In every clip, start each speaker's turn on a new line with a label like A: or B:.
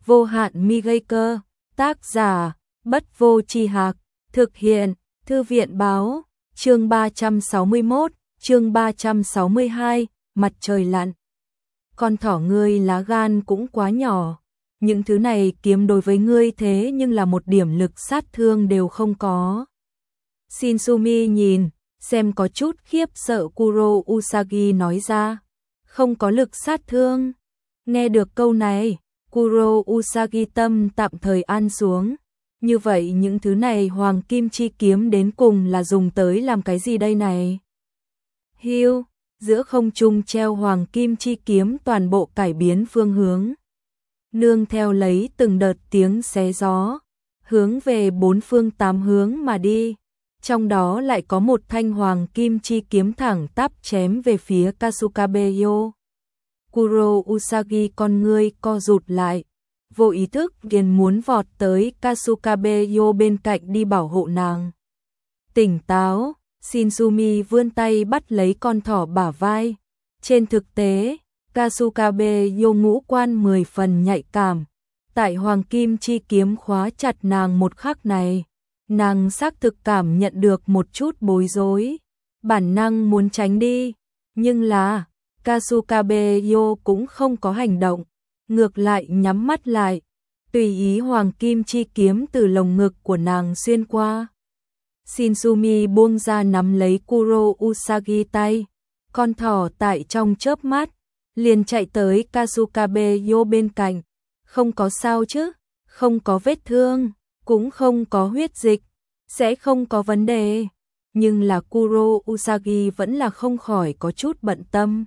A: Vô hạn mi gây cơ, tác giả, Bất Vô Tri Hạc, thực hiện, Thư viện báo, chương 361, chương 362, mặt trời lặn. Con thỏ ngươi lá gan cũng quá nhỏ, những thứ này kiếm đối với ngươi thế nhưng là một điểm lực sát thương đều không có. Shinsumi nhìn, xem có chút khiếp sợ Kuro Usagi nói ra, không có lực sát thương. Nghe được câu này, Kuro Usagi tâm tạm thời an xuống. Như vậy những thứ này hoàng kim chi kiếm đến cùng là dùng tới làm cái gì đây này? Hưu, giữa không trung treo hoàng kim chi kiếm toàn bộ cải biến phương hướng. Nương theo lấy từng đợt tiếng xé gió, hướng về bốn phương tám hướng mà đi. Trong đó lại có một thanh hoàng kim chi kiếm thẳng tắp chém về phía Kasukabeyo. Kuro Usagi con ngươi co rụt lại, vô ý thức liền muốn vọt tới Kasukabeyo bên cạnh đi bảo hộ nàng. Tỉnh táo, Shinsumi vươn tay bắt lấy con thỏ bả vai. Trên thực tế, Kasukabeyo ngũ quan 10 phần nhạy cảm. Tại hoàng kim chi kiếm khóa chặt nàng một khắc này, nàng xác thực cảm nhận được một chút bối rối, bản năng muốn tránh đi, nhưng là Kasukabeyo cũng không có hành động, ngược lại nhắm mắt lại, tùy ý hoàng kim chi kiếm từ lồng ngực của nàng xuyên qua. Shinsumi buông ra nắm lấy Kuro Usagi tay, con thỏ tại trong chớp mắt liền chạy tới Kasukabeyo bên cạnh. Không có sao chứ, không có vết thương, cũng không có huyết dịch, sẽ không có vấn đề. Nhưng là Kuro Usagi vẫn là không khỏi có chút bận tâm.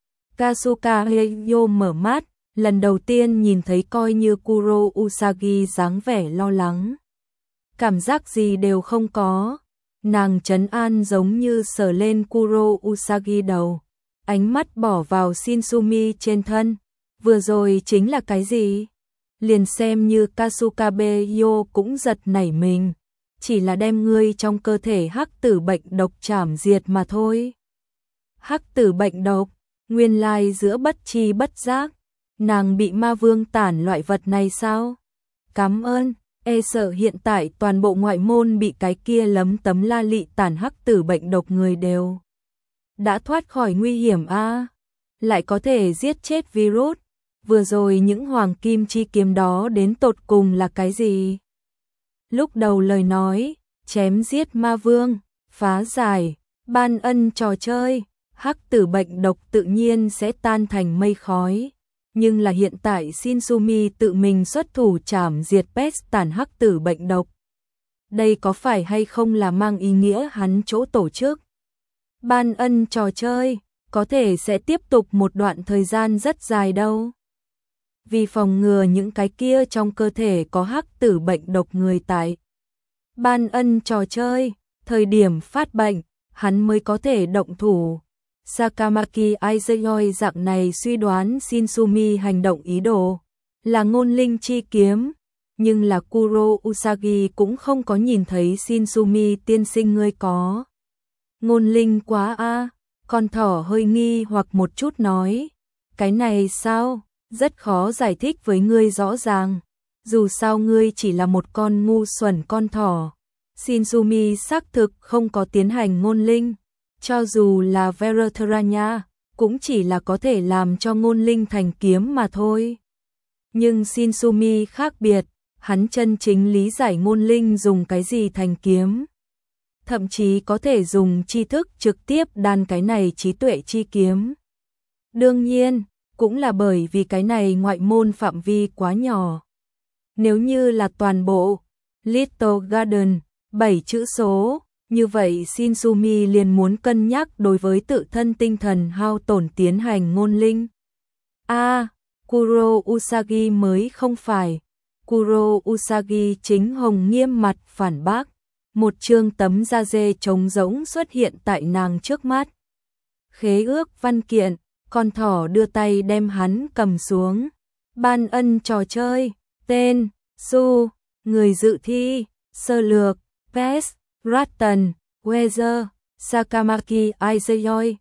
A: Kasukabeyo mở mắt, lần đầu tiên nhìn thấy coi như Kuro Usagi dáng vẻ lo lắng. Cảm giác gì đều không có. Nàng trấn an giống như sờ lên Kuro Usagi đầu, ánh mắt bỏ vào Shinsumi trên thân. Vừa rồi chính là cái gì? Liền xem như Kasukabeyo cũng giật nảy mình, chỉ là đem ngươi trong cơ thể hắc tử bệnh độc chảm diệt mà thôi. Hắc tử bệnh độc, nguyên lai giữa bất tri bất giác, nàng bị ma vương tản loại vật này sao? Cảm ơn, e sợ hiện tại toàn bộ ngoại môn bị cái kia lấm tấm la lị tản hắc tử bệnh độc người đều đã thoát khỏi nguy hiểm a, lại có thể giết chết virus. Vừa rồi những hoàng kim chi kiếm đó đến tột cùng là cái gì? Lúc đầu lời nói, chém giết ma vương, phá giải, ban ân trò chơi, hắc tử bệnh độc tự nhiên sẽ tan thành mây khói. Nhưng là hiện tại Shinsumi tự mình xuất thủ chảm diệt pest tàn hắc tử bệnh độc. Đây có phải hay không là mang ý nghĩa hắn chỗ tổ chức? Ban ân trò chơi, có thể sẽ tiếp tục một đoạn thời gian rất dài đâu. Vì phòng ngừa những cái kia trong cơ thể có hắc tử bệnh độc người tại ban ân trò chơi, thời điểm phát bệnh, hắn mới có thể động thủ. Sakamaki Aizuyoi dạng này suy đoán Shinsumi hành động ý đồ là ngôn linh chi kiếm, nhưng là Kuro Usagi cũng không có nhìn thấy Shinsumi tiên sinh ngươi có ngôn linh quá a. Con thỏ hơi nghi hoặc một chút nói, cái này sao? Rất khó giải thích với ngươi rõ ràng, dù sao ngươi chỉ là một con ngu xuẩn con thỏ. Shinsumi xác thực không có tiến hành ngôn linh, cho dù là Veratranya, cũng chỉ là có thể làm cho ngôn linh thành kiếm mà thôi. Nhưng Shinsumi khác biệt, hắn chân chính lý giải ngôn linh dùng cái gì thành kiếm. Thậm chí có thể dùng tri thức trực tiếp đan cái này trí tuệ chi kiếm. Đương nhiên, cũng là bởi vì cái này ngoại môn phạm vi quá nhỏ. Nếu như là toàn bộ Little Garden, 7 chữ số, như vậy Shinsumi liền muốn cân nhắc đối với tự thân tinh thần hao tổn tiến hành ngôn linh. Kuro Usagi mới không phải. Kuro Usagi chính hồng nghiêm mặt phản bác. Một chương tấm da dê trống rỗng xuất hiện tại nàng trước mắt. Khế ước văn kiện, con thỏ đưa tay đem hắn cầm xuống. Ban ân trò chơi, tên, Su, người dự thi, sơ lược, Pest, Rattan, Weather, Sakamaki Aizuyoi,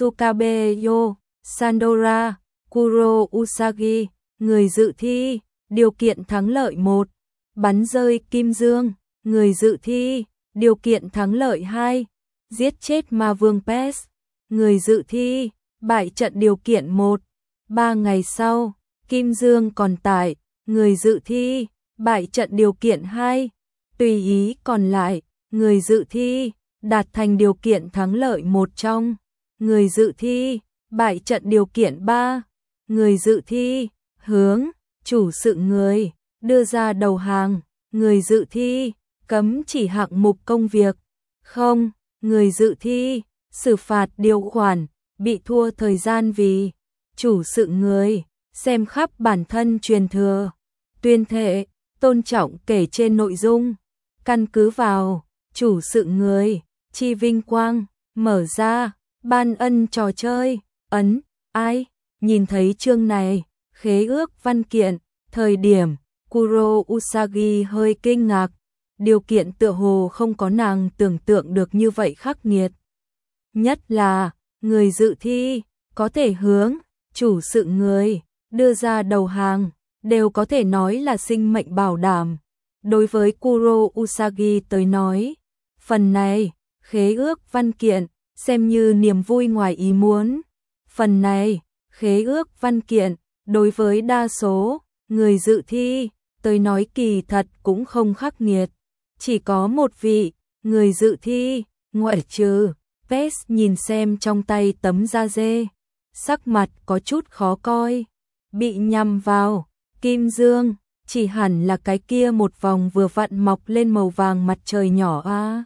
A: Kasukabeyo, Sandora, Kuro Usagi, người dự thi, điều kiện thắng lợi 1, bắn rơi kim dương, người dự thi, điều kiện thắng lợi 2, giết chết ma vương Pest, người dự thi, bại trận điều kiện 1, 3 ngày sau, kim dương còn tại, người dự thi, bại trận điều kiện 2, tùy ý còn lại, người dự thi, đạt thành điều kiện thắng lợi một trong, người dự thi, bại trận điều kiện 3, người dự thi, hướng, chủ sự người, đưa ra đầu hàng, người dự thi, cấm chỉ hạng mục công việc, không, người dự thi, xử phạt điều khoản, bị thua thời gian vì, chủ sự người, xem khắp bản thân truyền thừa, tuyên thệ, tôn trọng kể trên nội dung, căn cứ vào, chủ sự người, chi vinh quang, mở ra, ban ân trò chơi, ấn, ai, nhìn thấy chương này, khế ước văn kiện, thời điểm, Kuro Usagi hơi kinh ngạc, điều kiện tựa hồ không có nàng tưởng tượng được như vậy khắc nghiệt. Nhất là, người dự thi, có thể hướng, chủ sự người, đưa ra đầu hàng, đều có thể nói là sinh mệnh bảo đảm. Đối với Kuro Usagi tới nói, phần này, khế ước văn kiện, xem như niềm vui ngoài ý muốn. Phần này, khế ước văn kiện, đối với đa số, người dự thi, tới nói kỳ thật cũng không khắc nghiệt. Chỉ có một vị, người dự thi, ngoại trừ, Pest nhìn xem trong tay tấm da dê, sắc mặt có chút khó coi, bị nhằm vào, kim dương, chỉ hẳn là cái kia một vòng vừa vặn mọc lên màu vàng mặt trời nhỏ a.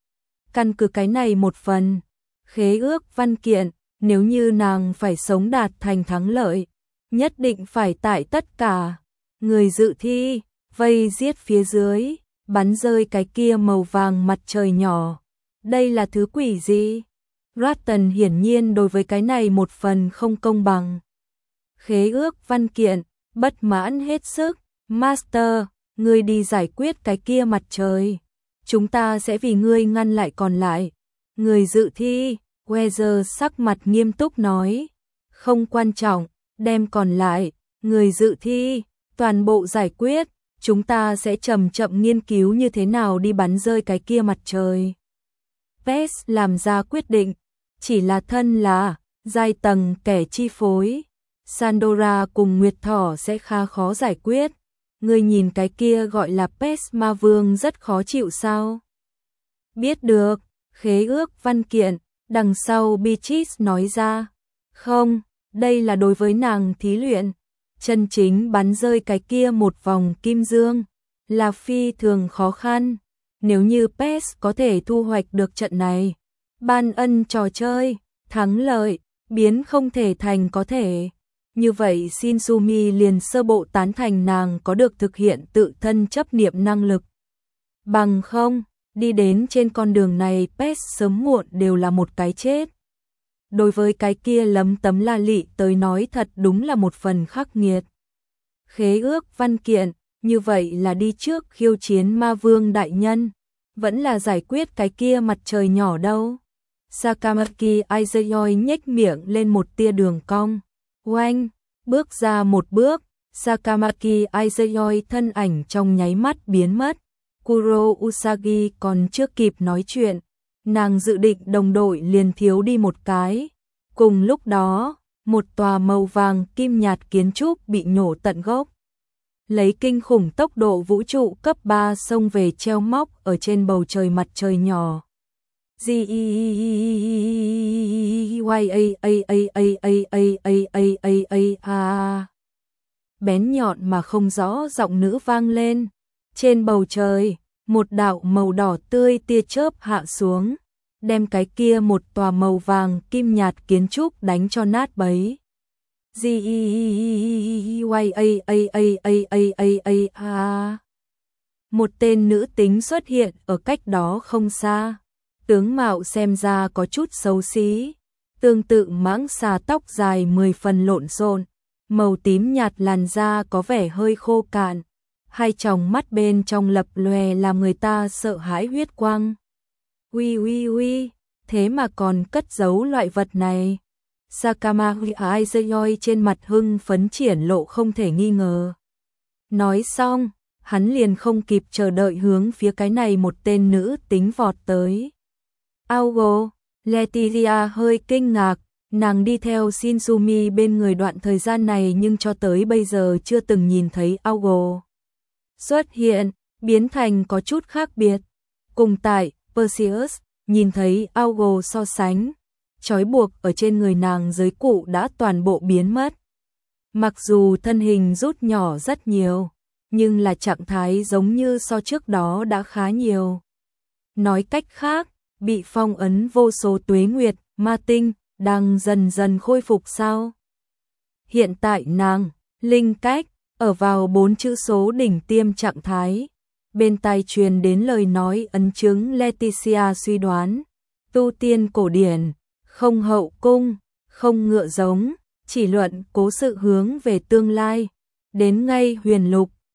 A: Căn cứ cái này một phần, khế ước văn kiện, nếu như nàng phải sống đạt thành thắng lợi, nhất định phải tại tất cả, người dự thi, vây giết phía dưới, bắn rơi cái kia màu vàng mặt trời nhỏ. Đây là thứ quỷ gì? Ratton hiển nhiên đối với cái này một phần không công bằng. Khế ước văn kiện, bất mãn hết sức, Master, ngươi đi giải quyết cái kia mặt trời. Chúng ta sẽ vì ngươi ngăn lại còn lại. Người dự thi, Weather sắc mặt nghiêm túc nói. Không quan trọng, đem còn lại, người dự thi, toàn bộ giải quyết. Chúng ta sẽ chậm chậm nghiên cứu như thế nào đi bắn rơi cái kia mặt trời. Pest làm ra quyết định, chỉ là thân là, giai tầng kẻ chi phối. Sandora cùng Nguyệt Thỏ sẽ khá khó giải quyết. Ngươi nhìn cái kia gọi là Pest ma vương rất khó chịu sao? Biết được, khế ước văn kiện, đằng sau Beatrice nói ra. Không, đây là đối với nàng thí luyện. Chân chính bắn rơi cái kia một vòng kim dương, là phi thường khó khăn. Nếu như Pest có thể thu hoạch được trận này, ban ân trò chơi, thắng lợi, biến không thể thành có thể. Như vậy Shinsumi liền sơ bộ tán thành nàng có được thực hiện tự thân chấp niệm năng lực. Bằng không, đi đến trên con đường này Pest sớm muộn đều là một cái chết. Đối với cái kia lấm tấm la lị tới nói thật đúng là một phần khắc nghiệt. Khế ước văn kiện, như vậy là đi trước khiêu chiến ma vương đại nhân, vẫn là giải quyết cái kia mặt trời nhỏ đâu. Sakamaki Aizaoi nhếch miệng lên một tia đường cong. Oanh, bước ra một bước, Sakamaki Aizaoi thân ảnh trong nháy mắt biến mất. Kuro Usagi còn chưa kịp nói chuyện, nàng dự định đồng đội liền thiếu đi một cái. Cùng lúc đó, một tòa màu vàng kim nhạt kiến trúc bị nhổ tận gốc. Lấy kinh khủng tốc độ vũ trụ cấp 3 xông về treo móc ở trên bầu trời mặt trời nhỏ. Bén nhọn mà không rõ giọng nữ vang lên. Trên bầu trời, một đạo màu đỏ tươi tia chớp hạ xuống, đem cái kia một tòa màu vàng kim nhạt kiến trúc đánh cho nát bấy. Một tên nữ tính xuất hiện ở cách đó không xa. Tướng mạo xem ra có chút xấu xí, tương tự mãng xà tóc dài 10 phần lộn xộn, màu tím nhạt làn da có vẻ hơi khô cạn, hai tròng mắt bên trong lập lòe làm người ta sợ hãi huyết quang. Uy, thế mà còn cất giấu loại vật này. Sakamaki Aizaoi trên mặt hưng phấn triển lộ không thể nghi ngờ. Nói xong, hắn liền không kịp chờ đợi hướng phía cái này một tên nữ tính vọt tới. Augo, Letitia hơi kinh ngạc, nàng đi theo Shinzumi bên người đoạn thời gian này nhưng cho tới bây giờ chưa từng nhìn thấy Augo xuất hiện, biến thành có chút khác biệt. Cùng tại Perseus, nhìn thấy Augo so sánh, trói buộc ở trên người nàng giới cụ đã toàn bộ biến mất. Mặc dù thân hình rút nhỏ rất nhiều, nhưng là trạng thái giống như so trước đó đã khá nhiều. Nói cách khác, bị phong ấn vô số tuế nguyệt, ma tinh, đang dần dần khôi phục sao? Hiện tại nàng, linh cách, ở vào 4 chữ số đỉnh tiêm trạng thái. Bên tai truyền đến lời nói ấn chứng Leticia suy đoán, tu tiên cổ điển, không hậu cung, không ngựa giống, chỉ luận cố sự hướng về tương lai. Đến ngay huyền lục,